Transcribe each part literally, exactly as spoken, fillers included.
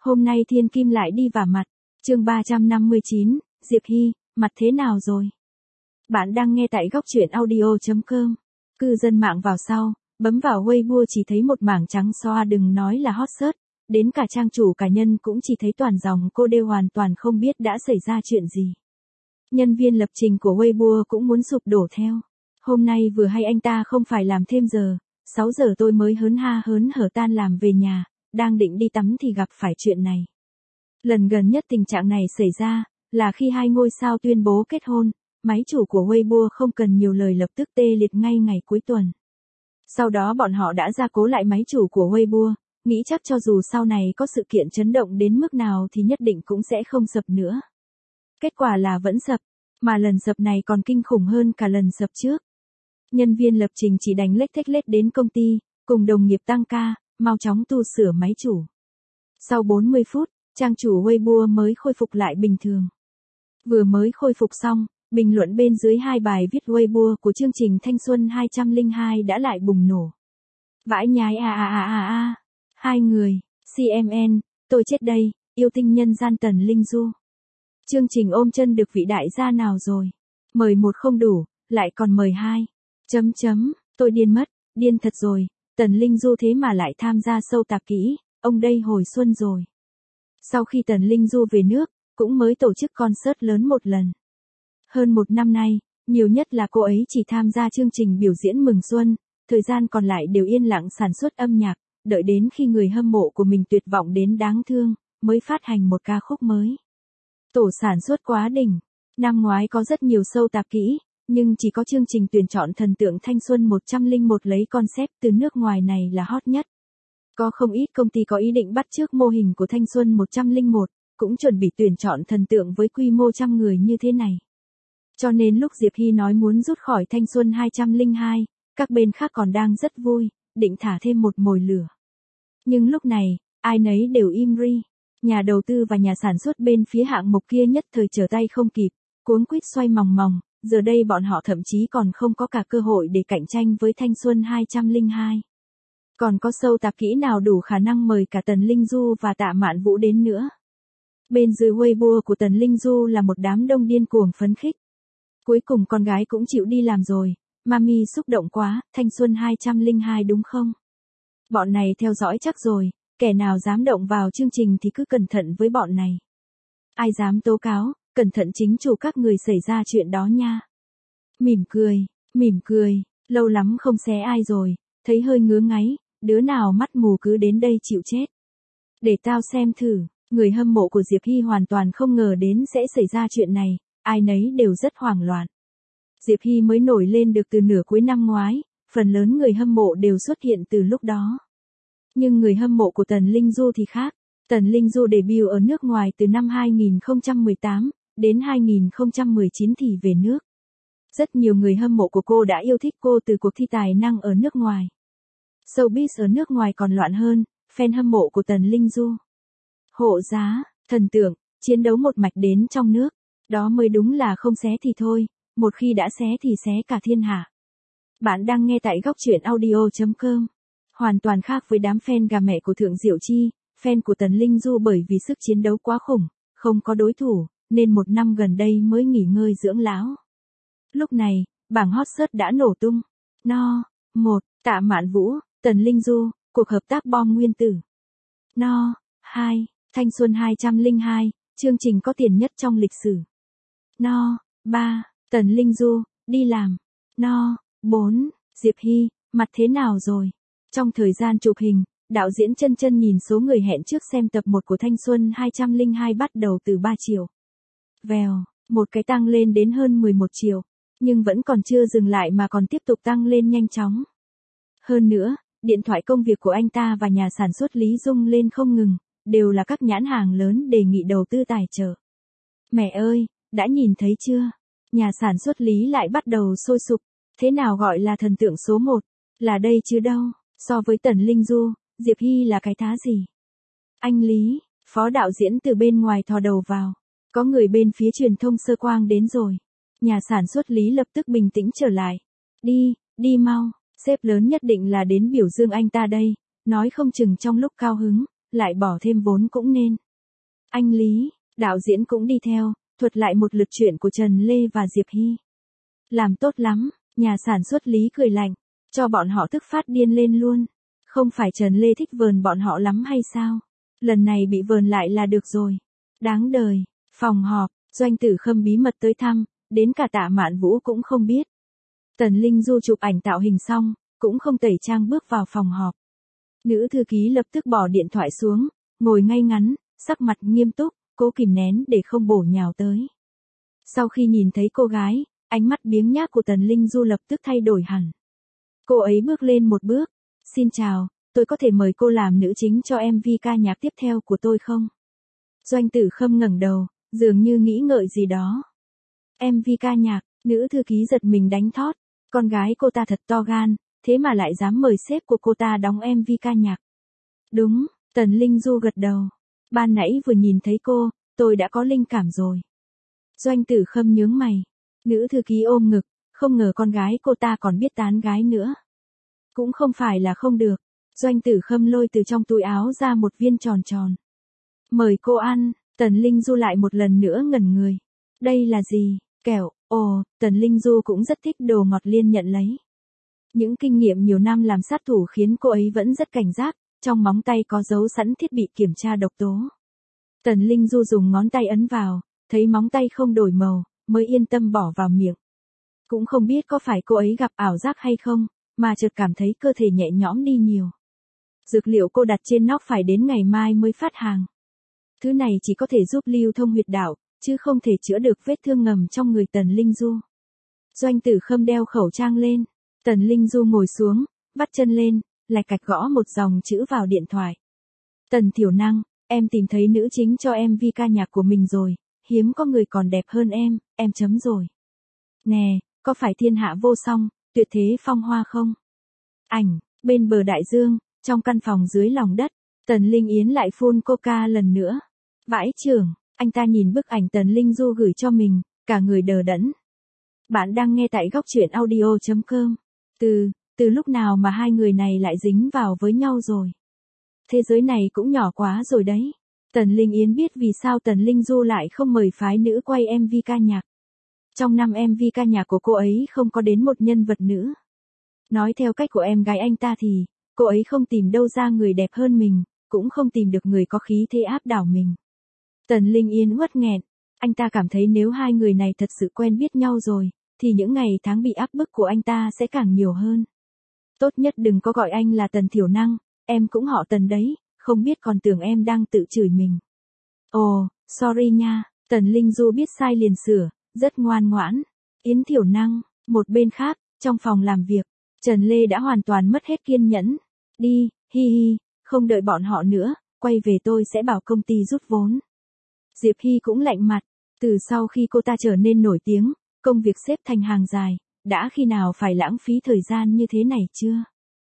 Hôm nay thiên kim lại đi vả mặt. Chương ba trăm năm mươi chín, Diệp Hy, mặt thế nào rồi? Bạn đang nghe tại góc truyện audio chấm com. Cư dân mạng vào sau, bấm vào Weibo chỉ thấy một mảng trắng xóa, đừng nói là hot search, đến cả trang chủ cá nhân cũng chỉ thấy toàn dòng cô đê, hoàn toàn không biết đã xảy ra chuyện gì. Nhân viên lập trình của Weibo cũng muốn sụp đổ theo. Hôm nay vừa hay anh ta không phải làm thêm giờ, sáu giờ tôi mới hớn ha hớn hở tan làm về nhà, đang định đi tắm thì gặp phải chuyện này. Lần gần nhất tình trạng này xảy ra, là khi hai ngôi sao tuyên bố kết hôn, máy chủ của Weibo không cần nhiều lời lập tức tê liệt ngay ngày cuối tuần. Sau đó bọn họ đã gia cố lại máy chủ của Weibo, nghĩ chắc cho dù sau này có sự kiện chấn động đến mức nào thì nhất định cũng sẽ không sập nữa. Kết quả là vẫn sập, mà lần sập này còn kinh khủng hơn cả lần sập trước. Nhân viên lập trình chỉ đành lếch thếch lết đến công ty, cùng đồng nghiệp tăng ca, mau chóng tu sửa máy chủ. Sau bốn mươi phút, trang chủ Weibo mới khôi phục lại bình thường. Vừa mới khôi phục xong, bình luận bên dưới hai bài viết Weibo của chương trình Thanh Xuân hai trăm lẻ hai đã lại bùng nổ. Vãi nhái a a a a a. Hai người, xê em en, tôi chết đây, yêu tinh nhân gian Tần Linh Du. Chương trình ôm chân được vị đại gia nào rồi? Mời một không đủ, lại còn mời hai. Chấm chấm, tôi điên mất, điên thật rồi, Tần Linh Du thế mà lại tham gia show tạp kỹ, ông đây hồi xuân rồi. Sau khi Tần Linh Du về nước, cũng mới tổ chức concert lớn một lần. Hơn một năm nay, nhiều nhất là cô ấy chỉ tham gia chương trình biểu diễn mừng xuân, thời gian còn lại đều yên lặng sản xuất âm nhạc, đợi đến khi người hâm mộ của mình tuyệt vọng đến đáng thương, mới phát hành một ca khúc mới. Tổ sản xuất quá đỉnh, năm ngoái có rất nhiều show tạp kỹ, nhưng chỉ có chương trình tuyển chọn thần tượng thanh xuân một không một lấy concept từ nước ngoài này là hot nhất. Có không ít công ty có ý định bắt chước mô hình của thanh xuân một không một, cũng chuẩn bị tuyển chọn thần tượng với quy mô trăm người như thế này. Cho nên lúc Diệp Hy nói muốn rút khỏi thanh xuân hai không không hai, các bên khác còn đang rất vui, định thả thêm một mồi lửa. Nhưng lúc này, ai nấy đều im ri. Nhà đầu tư và nhà sản xuất bên phía hạng mục kia nhất thời trở tay không kịp, cuống quýt xoay mòng mòng, giờ đây bọn họ thậm chí còn không có cả cơ hội để cạnh tranh với thanh xuân hai không không hai. Còn có show tạp kỹ nào đủ khả năng mời cả Tần Linh Du và Tạ Mạn Vũ đến nữa. Bên dưới Weibo của Tần Linh Du là một đám đông điên cuồng phấn khích. Cuối cùng con gái cũng chịu đi làm rồi, mami xúc động quá, thanh xuân hai không không hai đúng không? Bọn này theo dõi chắc rồi, kẻ nào dám động vào chương trình thì cứ cẩn thận với bọn này. Ai dám tố cáo, cẩn thận chính chủ các người xảy ra chuyện đó nha. Mỉm cười, mỉm cười, lâu lắm không xé ai rồi, thấy hơi ngứa ngáy, đứa nào mắt mù cứ đến đây chịu chết. Để tao xem thử, người hâm mộ của Diệp Hy hoàn toàn không ngờ đến sẽ xảy ra chuyện này, ai nấy đều rất hoảng loạn. Diệp Hy mới nổi lên được từ nửa cuối năm ngoái, phần lớn người hâm mộ đều xuất hiện từ lúc đó. Nhưng người hâm mộ của Tần Linh Du thì khác. Tần Linh Du debut ở nước ngoài từ năm hai không một tám, đến hai không một chín thì về nước. Rất nhiều người hâm mộ của cô đã yêu thích cô từ cuộc thi tài năng ở nước ngoài. Showbiz ở nước ngoài còn loạn hơn, fan hâm mộ của Tần Linh Du. Hộ giá, thần tượng, chiến đấu một mạch đến trong nước. Đó mới đúng là không xé thì thôi, một khi đã xé thì xé cả thiên hạ. Bạn đang nghe tại góc truyện audio chấm com. Hoàn toàn khác với đám fan gà mẹ của Thượng Diệu Chi, fan của Tần Linh Du bởi vì sức chiến đấu quá khủng, không có đối thủ, nên một năm gần đây mới nghỉ ngơi dưỡng lão. Lúc này, bảng hot search đã nổ tung. No, một, Tạ Mạn Vũ, Tần Linh Du, cuộc hợp tác bom nguyên tử. No, hai, Thanh Xuân hai không không hai, chương trình có tiền nhất trong lịch sử. No, ba, Tần Linh Du, đi làm. No, bốn, Diệp Hy, mặt thế nào rồi? Trong thời gian chụp hình, đạo diễn Chân Chân nhìn số người hẹn trước xem tập một của Thanh Xuân hai không không hai bắt đầu từ ba triệu. Vèo, một cái tăng lên đến hơn mười một triệu, nhưng vẫn còn chưa dừng lại mà còn tiếp tục tăng lên nhanh chóng. Hơn nữa, điện thoại công việc của anh ta và nhà sản xuất Lý Dung lên không ngừng, đều là các nhãn hàng lớn đề nghị đầu tư tài trợ. Mẹ ơi, đã nhìn thấy chưa? Nhà sản xuất Lý lại bắt đầu sôi sục, thế nào gọi là thần tượng số một? Là đây chứ đâu. So với Tần Linh Du, Diệp Hy là cái thá gì? Anh Lý, phó đạo diễn từ bên ngoài thò đầu vào. Có người bên phía truyền thông Sơ Quang đến rồi. Nhà sản xuất Lý lập tức bình tĩnh trở lại. Đi, đi mau, sếp lớn nhất định là đến biểu dương anh ta đây. Nói không chừng trong lúc cao hứng, lại bỏ thêm vốn cũng nên. Anh Lý, đạo diễn cũng đi theo, thuật lại một lượt chuyện của Trần Lê và Diệp Hy. Làm tốt lắm, nhà sản xuất Lý cười lạnh, cho bọn họ tức phát điên lên luôn. Không phải Trần Lê thích vờn bọn họ lắm hay sao? Lần này bị vờn lại là được rồi. Đáng đời, phòng họp, Doanh Tử Khâm bí mật tới thăm, đến cả Tạ Mạn Vũ cũng không biết. Tần Linh Du chụp ảnh tạo hình xong, cũng không tẩy trang bước vào phòng họp. Nữ thư ký lập tức bỏ điện thoại xuống, ngồi ngay ngắn, sắc mặt nghiêm túc, cố kìm nén để không bổ nhào tới. Sau khi nhìn thấy cô gái, ánh mắt biếng nhác của Tần Linh Du lập tức thay đổi hẳn. Cô ấy bước lên một bước. Xin chào, tôi có thể mời cô làm nữ chính cho em vê ca nhạc tiếp theo của tôi không? Doanh Tử Khâm ngẩng đầu, dường như nghĩ ngợi gì đó. em vê ca nhạc, nữ thư ký giật mình đánh thót. Con gái cô ta thật to gan, thế mà lại dám mời sếp của cô ta đóng em vê ca nhạc. Đúng, Tần Linh Du gật đầu. Ban nãy vừa nhìn thấy cô, tôi đã có linh cảm rồi. Doanh Tử Khâm nhướng mày. Nữ thư ký ôm ngực, không ngờ con gái cô ta còn biết tán gái nữa. Cũng không phải là không được. Doanh Tử Khâm lôi từ trong túi áo ra một viên tròn tròn. Mời cô ăn, Tần Linh Du lại một lần nữa ngẩn người. Đây là gì? Kẹo, ồ, Tần Linh Du cũng rất thích đồ ngọt liên nhận lấy. Những kinh nghiệm nhiều năm làm sát thủ khiến cô ấy vẫn rất cảnh giác, trong móng tay có dấu sẵn thiết bị kiểm tra độc tố. Tần Linh Du dùng ngón tay ấn vào, thấy móng tay không đổi màu, mới yên tâm bỏ vào miệng. Cũng không biết có phải cô ấy gặp ảo giác hay không, mà chợt cảm thấy cơ thể nhẹ nhõm đi nhiều. Dược liệu cô đặt trên nóc phải đến ngày mai mới phát hàng. Thứ này chỉ có thể giúp lưu thông huyệt đạo, chứ không thể chữa được vết thương ngầm trong người Tần Linh Du. Doanh Tử Khâm đeo khẩu trang lên. Tần Linh Du ngồi xuống, vắt chân lên, lạch cạch gõ một dòng chữ vào điện thoại. Tần Thiểu Năng, em tìm thấy nữ chính cho em vê ca nhạc của mình rồi, hiếm có người còn đẹp hơn em, em chấm rồi. Nè, có phải thiên hạ vô song, tuyệt thế phong hoa không? Ảnh, bên bờ đại dương, trong căn phòng dưới lòng đất, Tần Linh Yến lại phun coca lần nữa. Vãi chưởng, anh ta nhìn bức ảnh Tần Linh Du gửi cho mình, cả người đờ đẫn. Bạn đang nghe tại góc truyện audio chấm com. Từ, từ lúc nào mà hai người này lại dính vào với nhau rồi? Thế giới này cũng nhỏ quá rồi đấy. Tần Linh Yến biết vì sao Tần Linh Du lại không mời phái nữ quay em vê ca nhạc. Trong năm em vê ca nhạc của cô ấy không có đến một nhân vật nữ. Nói theo cách của em gái anh ta thì, cô ấy không tìm đâu ra người đẹp hơn mình, cũng không tìm được người có khí thế áp đảo mình. Tần Linh Yến uất nghẹn, anh ta cảm thấy nếu hai người này thật sự quen biết nhau rồi, thì những ngày tháng bị áp bức của anh ta sẽ càng nhiều hơn. Tốt nhất đừng có gọi anh là Tần Thiểu Năng, em cũng họ Tần đấy, không biết còn tưởng em đang tự chửi mình. Ồ, sorry nha, Tần Linh Du biết sai liền sửa, rất ngoan ngoãn. Yến Thiểu Năng, một bên khác, trong phòng làm việc, Trần Lê đã hoàn toàn mất hết kiên nhẫn. Đi, hi hi, không đợi bọn họ nữa, quay về tôi sẽ bảo công ty rút vốn. Diệp Hy cũng lạnh mặt, từ sau khi cô ta trở nên nổi tiếng, công việc xếp thành hàng dài, đã khi nào phải lãng phí thời gian như thế này chưa?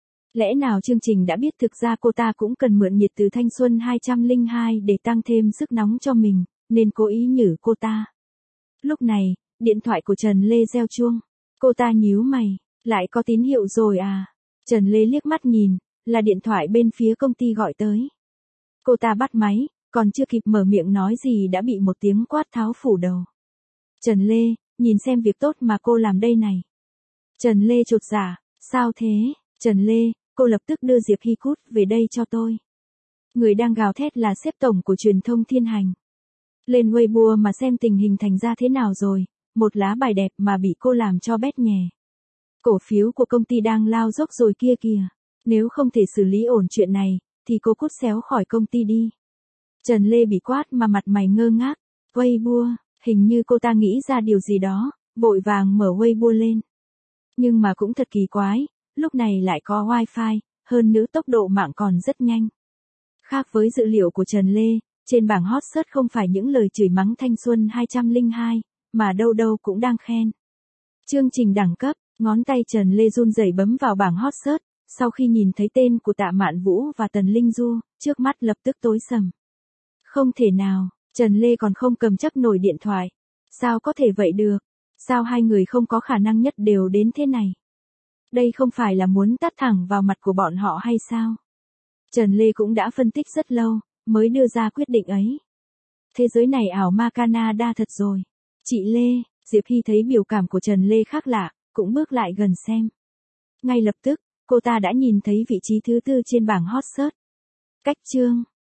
Lẽ nào chương trình đã biết thực ra cô ta cũng cần mượn nhiệt từ thanh xuân hai không không hai để tăng thêm sức nóng cho mình, nên cố ý nhử cô ta. Lúc này, điện thoại của Trần Lê reo chuông. Cô ta nhíu mày, lại có tín hiệu rồi à? Trần Lê liếc mắt nhìn, là điện thoại bên phía công ty gọi tới. Cô ta bắt máy, còn chưa kịp mở miệng nói gì đã bị một tiếng quát tháo phủ đầu. Trần Lê, nhìn xem việc tốt mà cô làm đây này. Trần Lê chột dạ, sao thế? Trần Lê, cô lập tức đưa Diệp Hy cút về đây cho tôi. Người đang gào thét là sếp tổng của truyền thông Thiên Hành. Lên Weibo mà xem tình hình thành ra thế nào rồi, một lá bài đẹp mà bị cô làm cho bét nhè. Cổ phiếu của công ty đang lao dốc rồi kia kìa, nếu không thể xử lý ổn chuyện này, thì cô cút xéo khỏi công ty đi. Trần Lê bị quát mà mặt mày ngơ ngác, Weibo, hình như cô ta nghĩ ra điều gì đó, vội vàng mở Weibo lên. Nhưng mà cũng thật kỳ quái, lúc này lại có wifi, hơn nữa tốc độ mạng còn rất nhanh. Khác với dữ liệu của Trần Lê, trên bảng hot search không phải những lời chửi mắng thanh xuân hai không không hai, mà đâu đâu cũng đang khen. Chương trình đẳng cấp, ngón tay Trần Lê run rẩy bấm vào bảng hot search, sau khi nhìn thấy tên của Tạ Mạn Vũ và Tần Linh Du, trước mắt lập tức tối sầm. Không thể nào, Trần Lê còn không cầm chắc nổi điện thoại. Sao có thể vậy được? Sao hai người không có khả năng nhất đều đến thế này? Đây không phải là muốn tát thẳng vào mặt của bọn họ hay sao? Trần Lê cũng đã phân tích rất lâu, mới đưa ra quyết định ấy. Thế giới này ảo ma Canada thật rồi. Chị Lê, Diệp Hy thấy biểu cảm của Trần Lê khác lạ, cũng bước lại gần xem. Ngay lập tức, cô ta đã nhìn thấy vị trí thứ tư trên bảng hot search. Cách chương